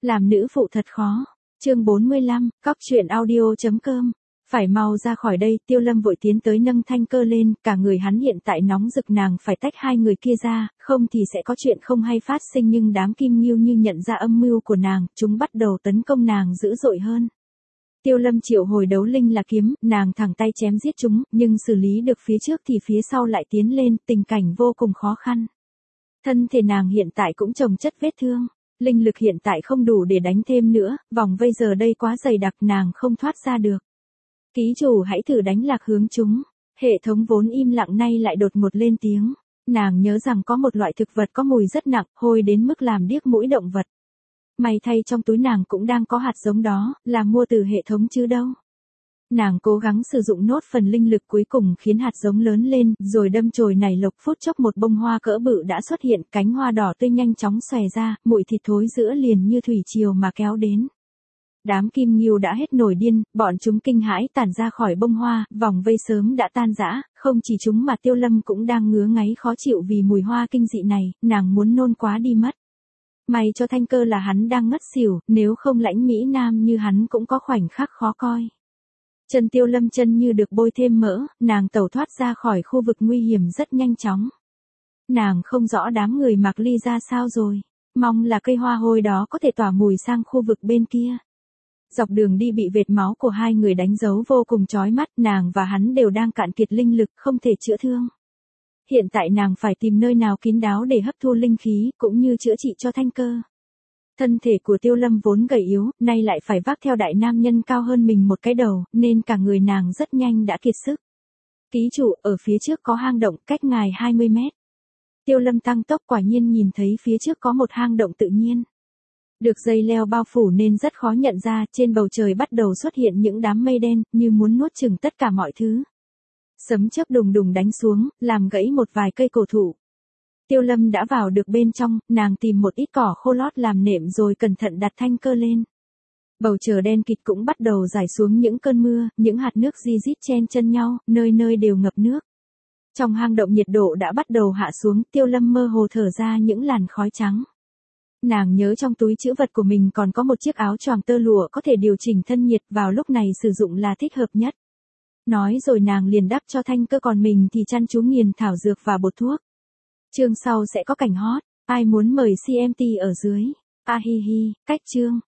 Làm nữ phụ thật khó. Chương 45, cóc truyện audio.com. Phải mau ra khỏi đây, Tiêu Lâm vội tiến tới nâng Thanh Cơ lên, cả người hắn hiện tại nóng rực, nàng phải tách hai người kia ra, không thì sẽ có chuyện không hay phát sinh. Nhưng đám Kim Ngưu như nhận ra âm mưu của nàng, chúng bắt đầu tấn công nàng dữ dội hơn. Tiêu Lâm triệu hồi đấu linh là kiếm, nàng thẳng tay chém giết chúng, nhưng xử lý được phía trước thì phía sau lại tiến lên, tình cảnh vô cùng khó khăn. Thân thể nàng hiện tại cũng chồng chất vết thương. Linh lực hiện tại không đủ để đánh thêm nữa, vòng vây giờ đây quá dày đặc, nàng không thoát ra được. Ký chủ hãy thử đánh lạc hướng chúng. Hệ thống vốn im lặng nay lại đột ngột lên tiếng. Nàng nhớ rằng có một loại thực vật có mùi rất nặng, hôi đến mức làm điếc mũi động vật. May thay trong túi nàng cũng đang có hạt giống đó, là mua từ hệ thống chứ đâu. Nàng cố gắng sử dụng nốt phần linh lực cuối cùng khiến hạt giống lớn lên, rồi đâm chồi nảy lộc, phút chốc một bông hoa cỡ bự đã xuất hiện, cánh hoa đỏ tươi nhanh chóng xòe ra, mùi thịt thối giữa liền như thủy triều mà kéo đến. Đám Kim Ngưu đã hết nổi điên, bọn chúng kinh hãi tản ra khỏi bông hoa, vòng vây sớm đã tan rã, không chỉ chúng mà Tiêu Lâm cũng đang ngứa ngáy khó chịu vì mùi hoa kinh dị này, nàng muốn nôn quá đi mất. May cho Thanh Cơ là hắn đang ngất xỉu, nếu không lãnh mỹ nam như hắn cũng có khoảnh khắc khó coi. Chân Tiêu Lâm chân như được bôi thêm mỡ, nàng tẩu thoát ra khỏi khu vực nguy hiểm rất nhanh chóng. Nàng không rõ đám người Mạc Ly ra sao rồi, mong là cây hoa hôi đó có thể tỏa mùi sang khu vực bên kia. Dọc đường đi bị vệt máu của hai người đánh dấu vô cùng chói mắt, nàng và hắn đều đang cạn kiệt linh lực, không thể chữa thương. Hiện tại nàng phải tìm nơi nào kín đáo để hấp thu linh khí, cũng như chữa trị cho Thanh Cơ. Thân thể của Tiêu Lâm vốn gầy yếu, nay lại phải vác theo đại nam nhân cao hơn mình một cái đầu, nên cả người nàng rất nhanh đã kiệt sức. Ký chủ, ở phía trước có hang động, cách ngài 20 mét. Tiêu Lâm tăng tốc, quả nhiên nhìn thấy phía trước có một hang động tự nhiên. Được dây leo bao phủ nên rất khó nhận ra, trên bầu trời bắt đầu xuất hiện những đám mây đen, như muốn nuốt chửng tất cả mọi thứ. Sấm chớp đùng đùng đánh xuống, làm gãy một vài cây cổ thụ. Tiêu Lâm đã vào được bên trong, nàng tìm một ít cỏ khô lót làm nệm rồi cẩn thận đặt Thanh Cơ lên. Bầu trời đen kịt cũng bắt đầu rải xuống những cơn mưa, những hạt nước ri rít chen chân nhau, nơi nơi đều ngập nước. Trong hang động nhiệt độ đã bắt đầu hạ xuống, Tiêu Lâm mơ hồ thở ra những làn khói trắng. Nàng nhớ trong túi trữ vật của mình còn có một chiếc áo choàng tơ lụa có thể điều chỉnh thân nhiệt, vào lúc này sử dụng là thích hợp nhất. Nói rồi nàng liền đắp cho Thanh Cơ, còn mình thì chăn chú nghiền thảo dược và bột thuốc. Chương sau sẽ có cảnh hot, ai muốn mời CMT ở dưới. A hi hi, cách chương.